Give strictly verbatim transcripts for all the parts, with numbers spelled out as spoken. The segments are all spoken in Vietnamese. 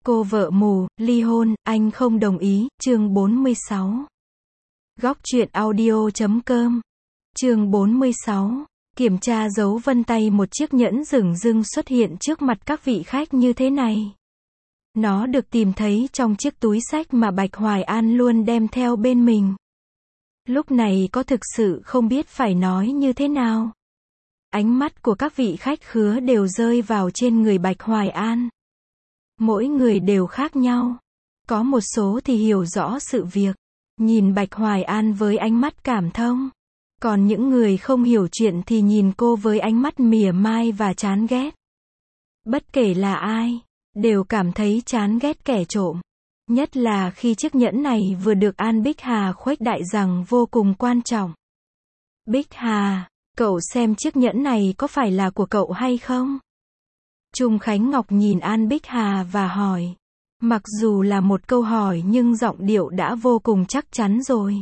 Cô vợ mù, ly hôn, anh không đồng ý, chương bốn mươi sáu. Góc truyện audio chấm com. Chương bốn mươi sáu. Kiểm tra dấu vân tay, một chiếc nhẫn dửng dưng xuất hiện trước mặt các vị khách như thế này. Nó được tìm thấy trong chiếc túi xách mà Bạch Hoài An luôn đem theo bên mình. Lúc này có thực sự không biết phải nói như thế nào. Ánh mắt của các vị khách khứa đều rơi vào trên người Bạch Hoài An. Mỗi người đều khác nhau. Có một số thì hiểu rõ sự việc, nhìn Bạch Hoài An với ánh mắt cảm thông. Còn những người không hiểu chuyện thì nhìn cô với ánh mắt mỉa mai và chán ghét. Bất kể là ai, đều cảm thấy chán ghét kẻ trộm. Nhất là khi chiếc nhẫn này vừa được An Bích Hà khuếch đại rằng vô cùng quan trọng. Bích Hà, cậu xem chiếc nhẫn này có phải là của cậu hay không? Trung Khánh Ngọc nhìn An Bích Hà và hỏi. Mặc dù là một câu hỏi nhưng giọng điệu đã vô cùng chắc chắn rồi.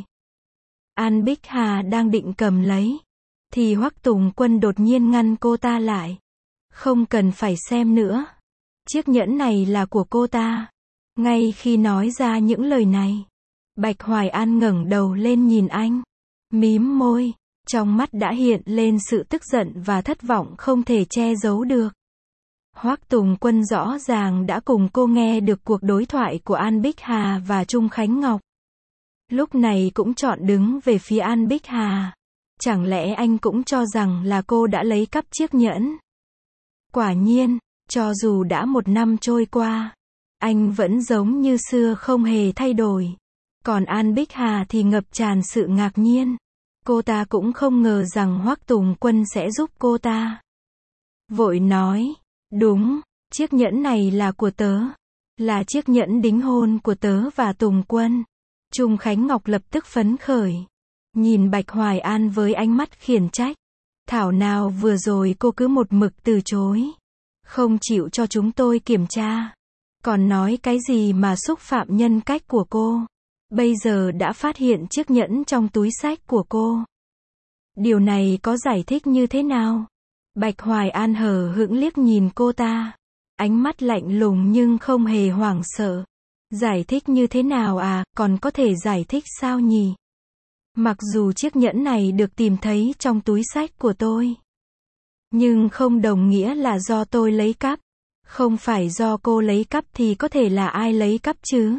An Bích Hà đang định cầm lấy, thì Hoắc Tùng Quân đột nhiên ngăn cô ta lại. Không cần phải xem nữa. Chiếc nhẫn này là của cô ta. Ngay khi nói ra những lời này, Bạch Hoài An ngẩng đầu lên nhìn anh. Mím môi, trong mắt đã hiện lên sự tức giận và thất vọng không thể che giấu được. Hoắc Tùng Quân rõ ràng đã cùng cô nghe được cuộc đối thoại của An Bích Hà và Trung Khánh Ngọc. Lúc này cũng chọn đứng về phía An Bích Hà. Chẳng lẽ anh cũng cho rằng là cô đã lấy cắp chiếc nhẫn? Quả nhiên, cho dù đã một năm trôi qua, anh vẫn giống như xưa không hề thay đổi. Còn An Bích Hà thì ngập tràn sự ngạc nhiên. Cô ta cũng không ngờ rằng Hoắc Tùng Quân sẽ giúp cô ta. Vội nói. Đúng, chiếc nhẫn này là của tớ. Là chiếc nhẫn đính hôn của tớ và Tùng Quân. Trung Khánh Ngọc lập tức phấn khởi. Nhìn Bạch Hoài An với ánh mắt khiển trách. Thảo nào vừa rồi cô cứ một mực từ chối. Không chịu cho chúng tôi kiểm tra. Còn nói cái gì mà xúc phạm nhân cách của cô. Bây giờ đã phát hiện chiếc nhẫn trong túi xách của cô. Điều này có giải thích như thế nào? Bạch Hoài An hờ hững liếc nhìn cô ta. Ánh mắt lạnh lùng nhưng không hề hoảng sợ. Giải thích như thế nào à, còn có thể giải thích sao nhỉ? Mặc dù chiếc nhẫn này được tìm thấy trong túi xách của tôi, nhưng không đồng nghĩa là do tôi lấy cắp. Không phải do cô lấy cắp thì có thể là ai lấy cắp chứ?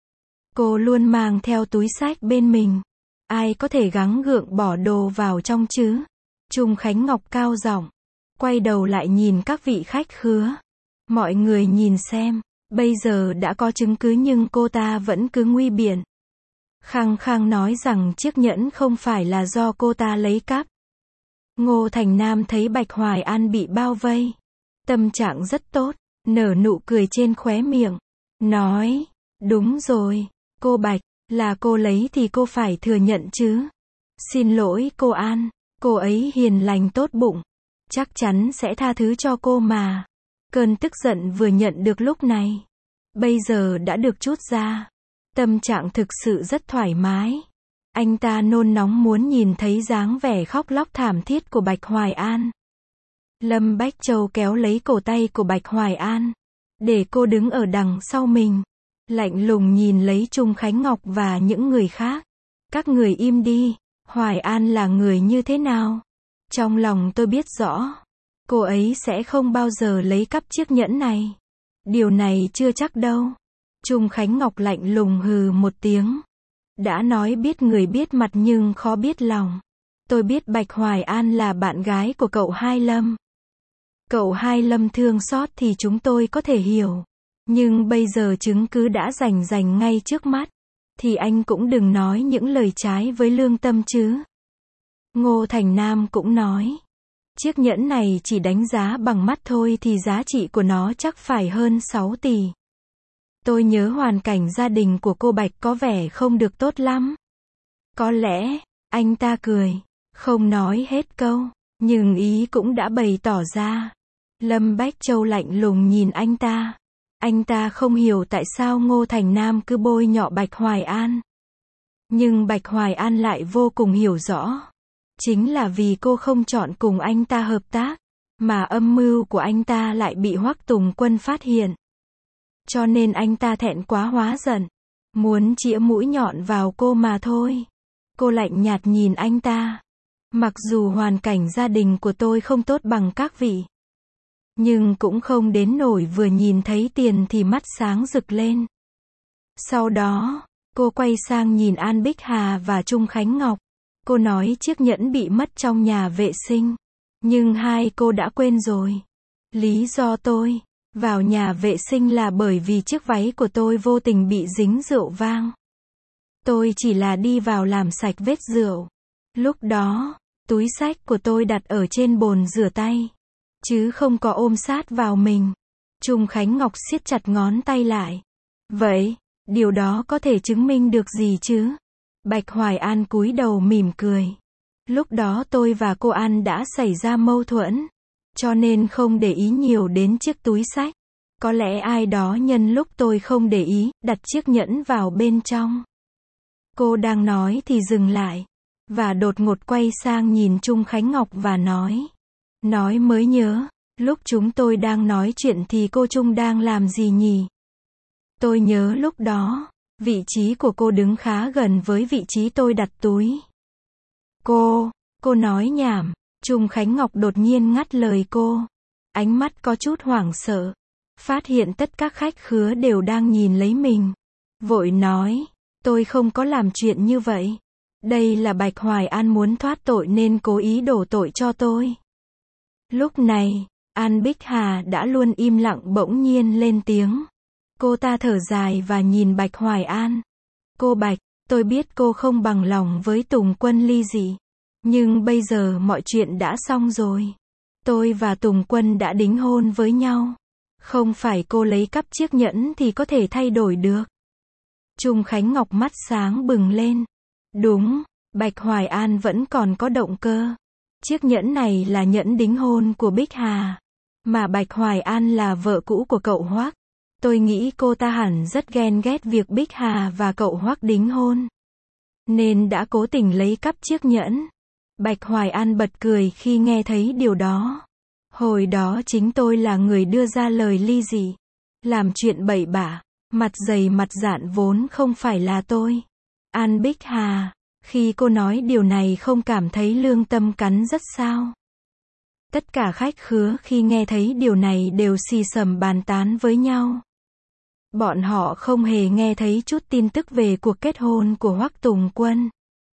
Cô luôn mang theo túi xách bên mình. Ai có thể gắng gượng bỏ đồ vào trong chứ? Trung Khánh Ngọc cao giọng. Quay đầu lại nhìn các vị khách khứa. Mọi người nhìn xem, bây giờ đã có chứng cứ nhưng cô ta vẫn cứ nguy biện. Khăng khăng nói rằng chiếc nhẫn không phải là do cô ta lấy cắp. Ngô Thành Nam thấy Bạch Hoài An bị bao vây. Tâm trạng rất tốt, nở nụ cười trên khóe miệng. Nói, đúng rồi, cô Bạch, là cô lấy thì cô phải thừa nhận chứ. Xin lỗi cô An, cô ấy hiền lành tốt bụng. Chắc chắn sẽ tha thứ cho cô mà. Cơn tức giận vừa nhận được lúc này, bây giờ đã được trút ra. Tâm trạng thực sự rất thoải mái. Anh ta nôn nóng muốn nhìn thấy dáng vẻ khóc lóc thảm thiết của Bạch Hoài An. Lâm Bách Châu kéo lấy cổ tay của Bạch Hoài An, để cô đứng ở đằng sau mình. Lạnh lùng nhìn lấy Trung Khánh Ngọc và những người khác. Các người im đi. Hoài An là người như thế nào? Trong lòng tôi biết rõ. Cô ấy sẽ không bao giờ lấy cắp chiếc nhẫn này. Điều này chưa chắc đâu. Trung Khánh Ngọc lạnh lùng hừ một tiếng. Đã nói biết người biết mặt nhưng khó biết lòng. Tôi biết Bạch Hoài An là bạn gái của cậu Hai Lâm. Cậu Hai Lâm thương xót thì chúng tôi có thể hiểu. Nhưng bây giờ chứng cứ đã rành rành ngay trước mắt. Thì anh cũng đừng nói những lời trái với lương tâm chứ. Ngô Thành Nam cũng nói. Chiếc nhẫn này chỉ đánh giá bằng mắt thôi thì giá trị của nó chắc phải hơn sáu tỷ. Tôi nhớ hoàn cảnh gia đình của cô Bạch có vẻ không được tốt lắm. Có lẽ, anh ta cười, không nói hết câu, nhưng ý cũng đã bày tỏ ra. Lâm Bách Châu lạnh lùng nhìn anh ta. Anh ta không hiểu tại sao Ngô Thành Nam cứ bôi nhọ Bạch Hoài An. Nhưng Bạch Hoài An lại vô cùng hiểu rõ. Chính là vì cô không chọn cùng anh ta hợp tác, mà âm mưu của anh ta lại bị Hoắc Tùng Quân phát hiện. cho nên anh ta thẹn quá hóa giận, muốn chĩa mũi nhọn vào cô mà thôi. Cô lạnh nhạt nhìn anh ta. Mặc dù hoàn cảnh gia đình của tôi không tốt bằng các vị, nhưng cũng không đến nỗi vừa nhìn thấy tiền thì mắt sáng rực lên. Sau đó, cô quay sang nhìn An Bích Hà và Trung Khánh Ngọc. Cô nói chiếc nhẫn bị mất trong nhà vệ sinh. Nhưng hai cô đã quên rồi. Lý do tôi vào nhà vệ sinh là bởi vì chiếc váy của tôi vô tình bị dính rượu vang. Tôi chỉ là đi vào làm sạch vết rượu. Lúc đó, túi xách của tôi đặt ở trên bồn rửa tay, chứ không có ôm sát vào mình. Trung Khánh Ngọc siết chặt ngón tay lại. Vậy, điều đó có thể chứng minh được gì chứ? Bạch Hoài An cúi đầu mỉm cười. Lúc đó tôi và cô An đã xảy ra mâu thuẫn, cho nên không để ý nhiều đến chiếc túi xách. Có lẽ ai đó nhân lúc tôi không để ý, đặt chiếc nhẫn vào bên trong. Cô đang nói thì dừng lại, và đột ngột quay sang nhìn Trung Khánh Ngọc và nói. Nói mới nhớ, lúc chúng tôi đang nói chuyện thì cô Trung đang làm gì nhỉ? Tôi nhớ lúc đó, vị trí của cô đứng khá gần với vị trí tôi đặt túi. Cô, cô nói nhảm. Trung Khánh Ngọc đột nhiên ngắt lời cô. Ánh mắt có chút hoảng sợ. Phát hiện tất các khách khứa đều đang nhìn lấy mình. Vội nói, tôi không có làm chuyện như vậy. Đây là Bạch Hoài An muốn thoát tội nên cố ý đổ tội cho tôi. Lúc này, An Bích Hà đã luôn im lặng bỗng nhiên lên tiếng. Cô ta thở dài và nhìn Bạch Hoài An. Cô Bạch, tôi biết cô không bằng lòng với Tùng Quân ly dị. Nhưng bây giờ mọi chuyện đã xong rồi. Tôi và Tùng Quân đã đính hôn với nhau. Không phải cô lấy cắp chiếc nhẫn thì có thể thay đổi được. Trung Khánh Ngọc mắt sáng bừng lên. Đúng, Bạch Hoài An vẫn còn có động cơ. Chiếc nhẫn này là nhẫn đính hôn của Bích Hà. Mà Bạch Hoài An là vợ cũ của cậu Hoắc. Tôi nghĩ cô ta hẳn rất ghen ghét việc Bích Hà và cậu Hoắc đính hôn, nên đã cố tình lấy cắp chiếc nhẫn. Bạch Hoài An bật cười khi nghe thấy điều đó. Hồi đó chính tôi là người đưa ra lời ly dị. Làm chuyện bậy bạ, mặt dày mặt dạn vốn không phải là tôi. An Bích Hà, khi cô nói điều này không cảm thấy lương tâm cắn rất sao? Tất cả khách khứa khi nghe thấy điều này đều xì xầm bàn tán với nhau. Bọn họ không hề nghe thấy chút tin tức về cuộc kết hôn của Hoắc Tùng Quân.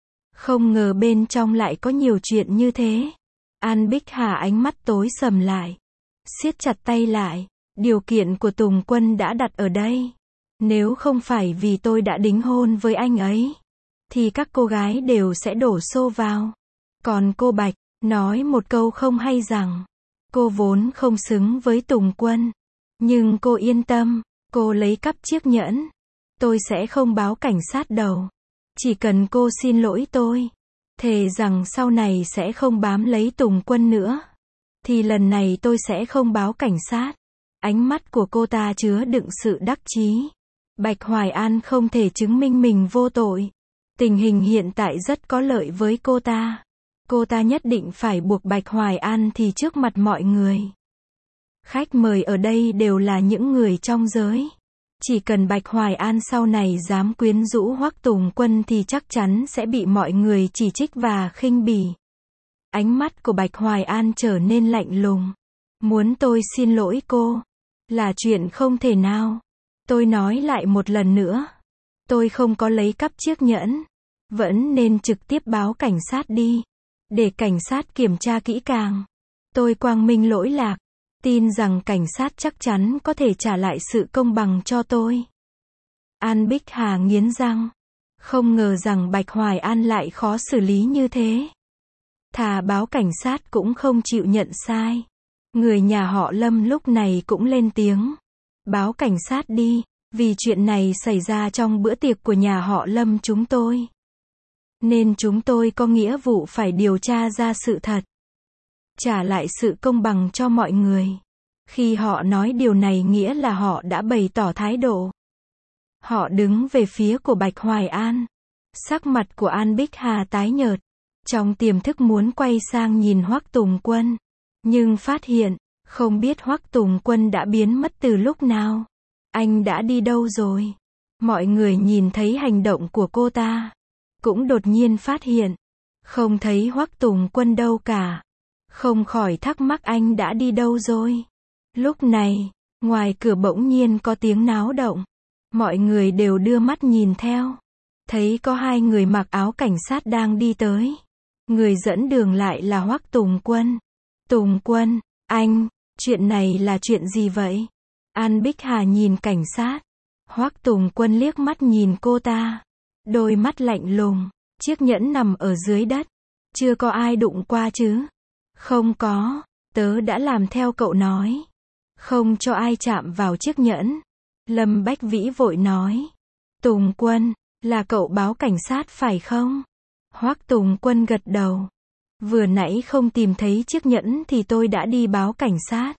Không ngờ bên trong lại có nhiều chuyện như thế. An Bích Hà ánh mắt tối sầm lại, siết chặt tay lại. Điều kiện của Tùng Quân đã đặt ở đây. Nếu không phải vì tôi đã đính hôn với anh ấy, thì các cô gái đều sẽ đổ xô vào. Còn cô Bạch, nói một câu không hay rằng, cô vốn không xứng với Tùng Quân. Nhưng cô yên tâm, cô lấy cắp chiếc nhẫn. Tôi sẽ không báo cảnh sát đâu. Chỉ cần cô xin lỗi tôi, thề rằng sau này sẽ không bám lấy Tùng Quân nữa, thì lần này tôi sẽ không báo cảnh sát. Ánh mắt của cô ta chứa đựng sự đắc chí. Bạch Hoài An không thể chứng minh mình vô tội. Tình hình hiện tại rất có lợi với cô ta. Cô ta nhất định phải buộc Bạch Hoài An thì trước mặt mọi người. Khách mời ở đây đều là những người trong giới. Chỉ cần Bạch Hoài An sau này dám quyến rũ Hoắc Tùng Quân thì chắc chắn sẽ bị mọi người chỉ trích và khinh bỉ. Ánh mắt của Bạch Hoài An trở nên lạnh lùng. Muốn tôi xin lỗi cô là chuyện không thể nào. Tôi nói lại một lần nữa. Tôi không có lấy cắp chiếc nhẫn. Vẫn nên trực tiếp báo cảnh sát đi. Để cảnh sát kiểm tra kỹ càng. Tôi quang minh lỗi lạc. Tin rằng cảnh sát chắc chắn có thể trả lại sự công bằng cho tôi. An Bích Hà nghiến răng. Không ngờ rằng Bạch Hoài An lại khó xử lý như thế. Thà báo cảnh sát cũng không chịu nhận sai. Người nhà họ Lâm lúc này cũng lên tiếng. Báo cảnh sát đi, vì chuyện này xảy ra trong bữa tiệc của nhà họ Lâm chúng tôi. Nên chúng tôi có nghĩa vụ phải điều tra ra sự thật. Trả lại sự công bằng cho mọi người. Khi họ nói điều này nghĩa là họ đã bày tỏ thái độ. Họ đứng về phía của Bạch Hoài An. Sắc mặt của An Bích Hà tái nhợt. Trong tiềm thức muốn quay sang nhìn Hoắc Tùng Quân. Nhưng phát hiện, không biết Hoắc Tùng Quân đã biến mất từ lúc nào. Anh đã đi đâu rồi? Mọi người nhìn thấy hành động của cô ta, cũng đột nhiên phát hiện, không thấy Hoắc Tùng Quân đâu cả. Không khỏi thắc mắc anh đã đi đâu rồi. Lúc này, ngoài cửa bỗng nhiên có tiếng náo động. Mọi người đều đưa mắt nhìn theo. Thấy có hai người mặc áo cảnh sát đang đi tới. Người dẫn đường lại là Hoắc Tùng Quân. Tùng Quân, anh, chuyện này là chuyện gì vậy? An Bích Hà nhìn cảnh sát. Hoắc Tùng Quân liếc mắt nhìn cô ta. Đôi mắt lạnh lùng. Chiếc nhẫn nằm ở dưới đất. Chưa có ai đụng qua chứ? Không có, tớ đã làm theo cậu nói. Không cho ai chạm vào chiếc nhẫn. Lâm Bách Vĩ vội nói. Tùng Quân, là cậu báo cảnh sát phải không? Hoắc Tùng Quân gật đầu. Vừa nãy không tìm thấy chiếc nhẫn thì tôi đã đi báo cảnh sát.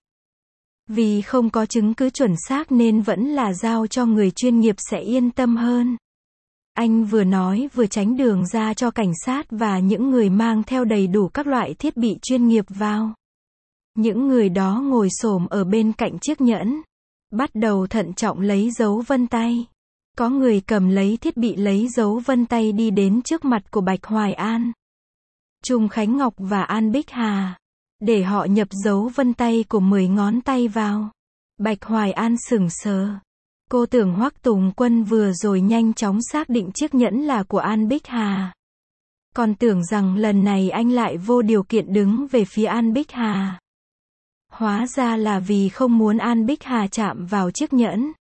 Vì không có chứng cứ chuẩn xác nên vẫn là giao cho người chuyên nghiệp sẽ yên tâm hơn. Anh vừa nói vừa tránh đường ra cho cảnh sát và những người mang theo đầy đủ các loại thiết bị chuyên nghiệp vào. Những người đó ngồi xổm ở bên cạnh chiếc nhẫn, bắt đầu thận trọng lấy dấu vân tay. Có người cầm lấy thiết bị lấy dấu vân tay đi đến trước mặt của Bạch Hoài An, Trung Khánh Ngọc và An Bích Hà, để họ nhập dấu vân tay của mười ngón tay vào. Bạch Hoài An sững sờ. Cô tưởng Hoắc Tùng Quân vừa rồi nhanh chóng xác định chiếc nhẫn là của An Bích Hà. Còn tưởng rằng lần này anh lại vô điều kiện đứng về phía An Bích Hà. Hóa ra là vì không muốn An Bích Hà chạm vào chiếc nhẫn.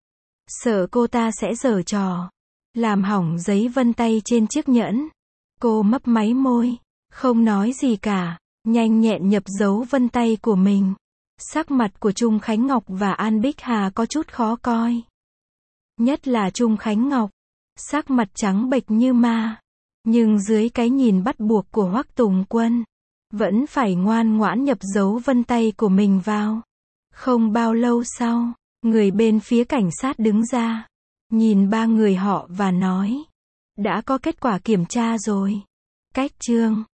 Sợ cô ta sẽ giở trò, làm hỏng giấy vân tay trên chiếc nhẫn. Cô mấp máy môi, không nói gì cả, nhanh nhẹn nhập dấu vân tay của mình. Sắc mặt của Trung Khánh Ngọc và An Bích Hà có chút khó coi. Nhất là Trung Khánh Ngọc, sắc mặt trắng bệch như ma. Nhưng dưới cái nhìn bắt buộc của Hoắc Tùng Quân, vẫn phải ngoan ngoãn nhập dấu vân tay của mình vào. Không bao lâu sau, người bên phía cảnh sát đứng ra, nhìn ba người họ và nói. Đã có kết quả kiểm tra rồi. Cách chương